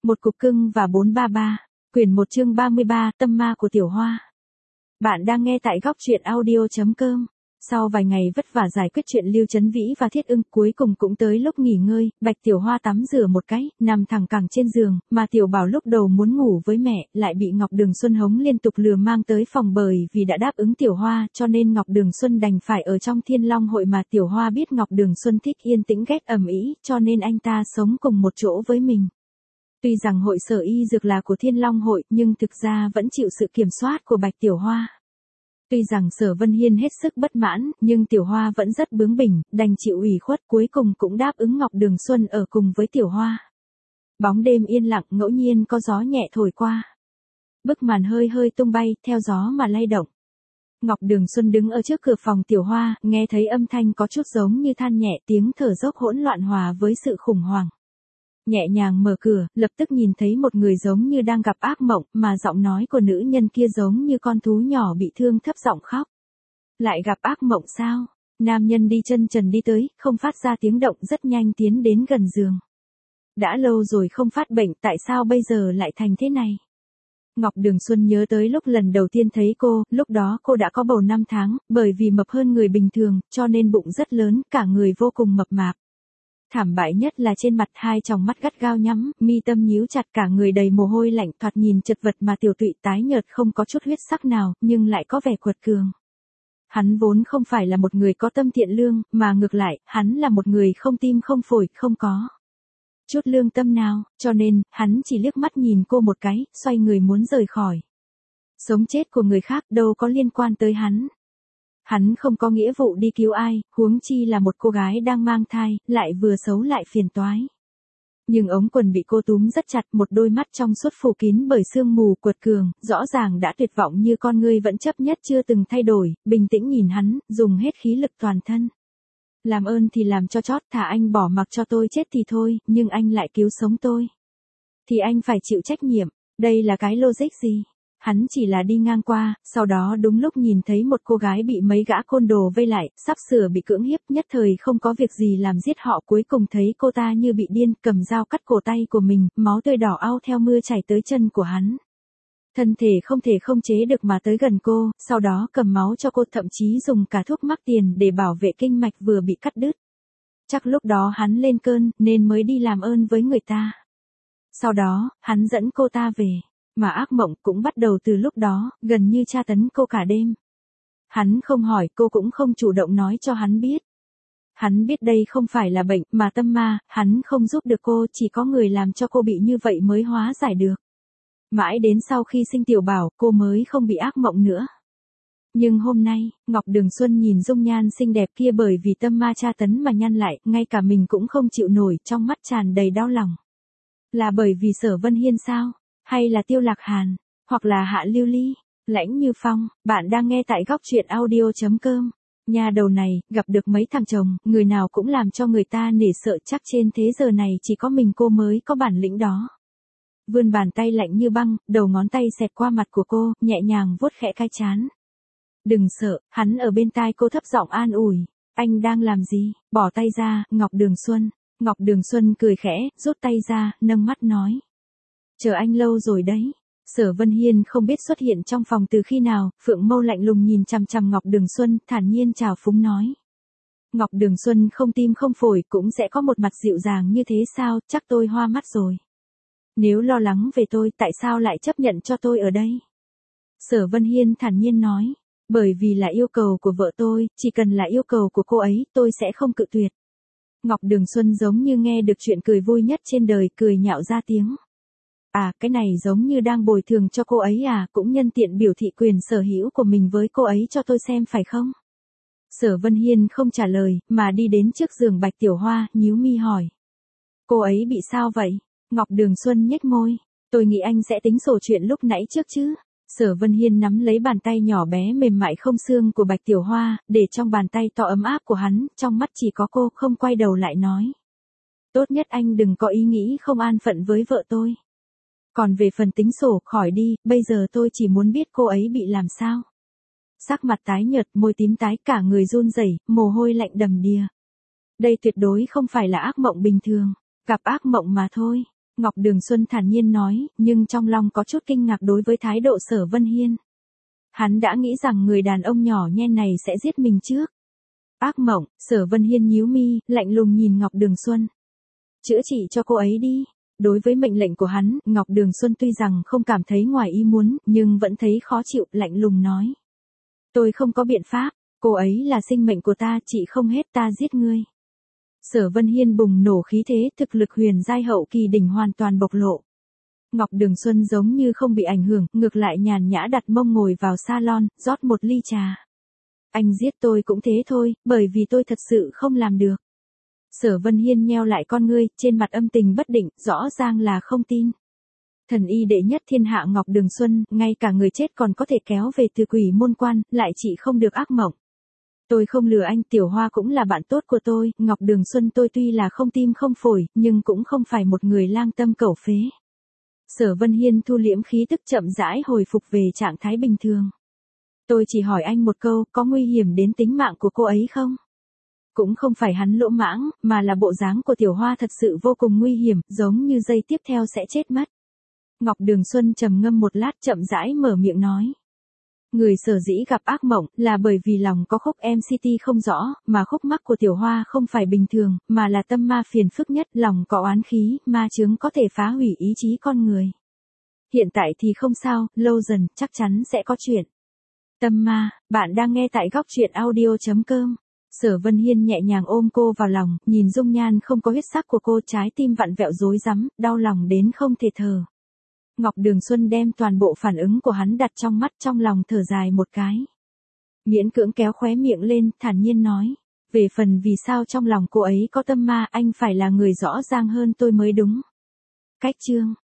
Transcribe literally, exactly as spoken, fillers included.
Một cục cưng và bốn ba ba, quyển một chương ba mươi ba, tâm ma của Tiểu Hoa. Bạn đang nghe tại góc truyện audio chấm com. Sau vài ngày vất vả giải quyết chuyện Lưu Chấn Vĩ và Thiết Ưng, cuối cùng cũng tới lúc nghỉ ngơi, Bạch Tiểu Hoa tắm rửa một cái, nằm thẳng cẳng trên giường, mà Tiểu Bảo lúc đầu muốn ngủ với mẹ, lại bị Ngọc Đường Xuân hống liên tục lừa mang tới phòng bởi vì đã đáp ứng Tiểu Hoa, cho nên Ngọc Đường Xuân đành phải ở trong Thiên Long hội, mà Tiểu Hoa biết Ngọc Đường Xuân thích yên tĩnh ghét ầm ĩ, cho nên anh ta sống cùng một chỗ với mình. Tuy rằng hội sở y dược là của Thiên Long hội, nhưng thực ra vẫn chịu sự kiểm soát của Bạch Tiểu Hoa. Tuy rằng Sở Vân Hiên hết sức bất mãn, nhưng Tiểu Hoa vẫn rất bướng bỉnh, đành chịu ủy khuất, cuối cùng cũng đáp ứng Ngọc Đường Xuân ở cùng với Tiểu Hoa. Bóng đêm yên lặng, ngẫu nhiên có gió nhẹ thổi qua. Bức màn hơi hơi tung bay, theo gió mà lay động. Ngọc Đường Xuân đứng ở trước cửa phòng Tiểu Hoa, nghe thấy âm thanh có chút giống như than nhẹ, tiếng thở dốc hỗn loạn hòa với sự khủng hoảng. Nhẹ nhàng mở cửa, lập tức nhìn thấy một người giống như đang gặp ác mộng, mà giọng nói của nữ nhân kia giống như con thú nhỏ bị thương thấp giọng khóc. Lại gặp ác mộng sao? Nam nhân đi chân trần đi tới, không phát ra tiếng động, rất nhanh tiến đến gần giường. Đã lâu rồi không phát bệnh, tại sao bây giờ lại thành thế này? Ngọc Đường Xuân nhớ tới lúc lần đầu tiên thấy cô, lúc đó cô đã có bầu năm tháng, bởi vì mập hơn người bình thường, cho nên bụng rất lớn, cả người vô cùng mập mạp. Thảm bại nhất là trên mặt, hai tròng mắt gắt gao nhắm, mi tâm nhíu chặt, cả người đầy mồ hôi lạnh, thoạt nhìn chật vật mà tiểu tụy tái nhợt, không có chút huyết sắc nào, nhưng lại có vẻ quật cường. Hắn vốn không phải là một người có tâm thiện lương, mà ngược lại, hắn là một người không tim không phổi, không có chút lương tâm nào, cho nên, hắn chỉ liếc mắt nhìn cô một cái, xoay người muốn rời khỏi. Sống chết của người khác đâu có liên quan tới hắn. Hắn không có nghĩa vụ đi cứu ai, huống chi là một cô gái đang mang thai, lại vừa xấu lại phiền toái. Nhưng ống quần bị cô túm rất chặt, một đôi mắt trong suốt phủ kín bởi sương mù quật cường, rõ ràng đã tuyệt vọng như con ngươi vẫn chấp nhất chưa từng thay đổi, bình tĩnh nhìn hắn, dùng hết khí lực toàn thân. Làm ơn thì làm cho chót, thả anh bỏ mặc cho tôi chết thì thôi, nhưng anh lại cứu sống tôi. Thì anh phải chịu trách nhiệm, đây là cái logic gì? Hắn chỉ là đi ngang qua, sau đó đúng lúc nhìn thấy một cô gái bị mấy gã côn đồ vây lại, sắp sửa bị cưỡng hiếp, nhất thời không có việc gì làm giết họ, cuối cùng thấy cô ta như bị điên, cầm dao cắt cổ tay của mình, máu tươi đỏ ao theo mưa chảy tới chân của hắn. Thân thể không thể không chế được mà tới gần cô, sau đó cầm máu cho cô, thậm chí dùng cả thuốc mắc tiền để bảo vệ kinh mạch vừa bị cắt đứt. Chắc lúc đó hắn lên cơn, nên mới đi làm ơn với người ta. Sau đó, hắn dẫn cô ta về. Mà ác mộng cũng bắt đầu từ lúc đó, gần như tra tấn cô cả đêm. Hắn không hỏi, cô cũng không chủ động nói cho hắn biết. Hắn biết đây không phải là bệnh, mà tâm ma, hắn không giúp được cô, chỉ có người làm cho cô bị như vậy mới hóa giải được. Mãi đến sau khi sinh Tiểu Bảo, cô mới không bị ác mộng nữa. Nhưng hôm nay, Ngọc Đường Xuân nhìn dung nhan xinh đẹp kia bởi vì tâm ma tra tấn mà nhăn lại, ngay cả mình cũng không chịu nổi, trong mắt tràn đầy đau lòng. Là bởi vì Sở Vân Hiên sao? Hay là Tiêu Lạc Hàn, hoặc là Hạ Lưu Ly, Lãnh Như Phong, bạn đang nghe tại góc truyện audio chấm com. Nhà đầu này, gặp được mấy thằng chồng, người nào cũng làm cho người ta nể sợ, chắc trên thế giờ này chỉ có mình cô mới có bản lĩnh đó. Vươn bàn tay lạnh như băng, đầu ngón tay xẹt qua mặt của cô, nhẹ nhàng vuốt khẽ cái trán. Đừng sợ, hắn ở bên tai cô thấp giọng an ủi. Anh đang làm gì? Bỏ tay ra, Ngọc Đường Xuân. Ngọc Đường Xuân cười khẽ, rút tay ra, nâng mắt nói. Chờ anh lâu rồi đấy. Sở Vân Hiên không biết xuất hiện trong phòng từ khi nào, Phượng Mâu lạnh lùng nhìn chằm chằm Ngọc Đường Xuân, thản nhiên chào phúng nói. Ngọc Đường Xuân không tim không phổi, cũng sẽ có một mặt dịu dàng như thế sao, chắc tôi hoa mắt rồi. Nếu lo lắng về tôi, tại sao lại chấp nhận cho tôi ở đây? Sở Vân Hiên thản nhiên nói. Bởi vì là yêu cầu của vợ tôi, chỉ cần là yêu cầu của cô ấy, tôi sẽ không cự tuyệt. Ngọc Đường Xuân giống như nghe được chuyện cười vui nhất trên đời, cười nhạo ra tiếng. À, cái này giống như đang bồi thường cho cô ấy à, cũng nhân tiện biểu thị quyền sở hữu của mình với cô ấy cho tôi xem phải không? Sở Vân Hiên không trả lời, mà đi đến trước giường Bạch Tiểu Hoa, nhíu mi hỏi. Cô ấy bị sao vậy? Ngọc Đường Xuân nhếch môi. Tôi nghĩ anh sẽ tính sổ chuyện lúc nãy trước chứ. Sở Vân Hiên nắm lấy bàn tay nhỏ bé mềm mại không xương của Bạch Tiểu Hoa, để trong bàn tay to ấm áp của hắn, trong mắt chỉ có cô, không quay đầu lại nói. Tốt nhất anh đừng có ý nghĩ không an phận với vợ tôi. Còn về phần tính sổ, khỏi đi, bây giờ tôi chỉ muốn biết cô ấy bị làm sao. Sắc mặt tái nhợt, môi tím tái, cả người run rẩy, mồ hôi lạnh đầm đìa. Đây tuyệt đối không phải là ác mộng bình thường, gặp ác mộng mà thôi. Ngọc Đường Xuân thản nhiên nói, nhưng trong lòng có chút kinh ngạc đối với thái độ Sở Vân Hiên. Hắn đã nghĩ rằng người đàn ông nhỏ nhen này sẽ giết mình trước. Ác mộng, Sở Vân Hiên nhíu mi, lạnh lùng nhìn Ngọc Đường Xuân. Chữa trị cho cô ấy đi. Đối với mệnh lệnh của hắn, Ngọc Đường Xuân tuy rằng không cảm thấy ngoài ý muốn, nhưng vẫn thấy khó chịu, lạnh lùng nói. Tôi không có biện pháp, cô ấy là sinh mệnh của ta, chị không hết ta giết ngươi. Sở Vân Hiên bùng nổ khí thế, thực lực huyền giai hậu kỳ đỉnh hoàn toàn bộc lộ. Ngọc Đường Xuân giống như không bị ảnh hưởng, ngược lại nhàn nhã đặt mông ngồi vào salon, rót một ly trà. Anh giết tôi cũng thế thôi, bởi vì tôi thật sự không làm được. Sở Vân Hiên nheo lại con ngươi, trên mặt âm tình bất định, rõ ràng là không tin. Thần y đệ nhất thiên hạ Ngọc Đường Xuân, ngay cả người chết còn có thể kéo về từ quỷ môn quan, lại chỉ không được ác mộng. Tôi không lừa anh, Tiểu Hoa cũng là bạn tốt của tôi, Ngọc Đường Xuân tôi tuy là không tim không phổi, nhưng cũng không phải một người lang tâm cẩu phế. Sở Vân Hiên thu liễm khí tức chậm rãi hồi phục về trạng thái bình thường. Tôi chỉ hỏi anh một câu, có nguy hiểm đến tính mạng của cô ấy không? Cũng không phải hắn lỗ mãng, mà là bộ dáng của Tiểu Hoa thật sự vô cùng nguy hiểm, giống như giây tiếp theo sẽ chết mất. Ngọc Đường Xuân trầm ngâm một lát chậm rãi mở miệng nói. Người sở dĩ gặp ác mộng là bởi vì lòng có khúc em xê tê không rõ, mà khúc mắc của Tiểu Hoa không phải bình thường, mà là tâm ma phiền phức nhất, lòng có oán khí, ma chướng có thể phá hủy ý chí con người. Hiện tại thì không sao, lâu dần chắc chắn sẽ có chuyện. Tâm ma, bạn đang nghe tại góc truyện audio chấm com. Sở Vân Hiên nhẹ nhàng ôm cô vào lòng, nhìn dung nhan không có huyết sắc của cô, trái tim vặn vẹo rối rắm, đau lòng đến không thể thở. Ngọc Đường Xuân đem toàn bộ phản ứng của hắn đặt trong mắt, trong lòng thở dài một cái. Miễn cưỡng kéo khóe miệng lên, thản nhiên nói. Về phần vì sao trong lòng cô ấy có tâm ma, anh phải là người rõ ràng hơn tôi mới đúng. Cách chương.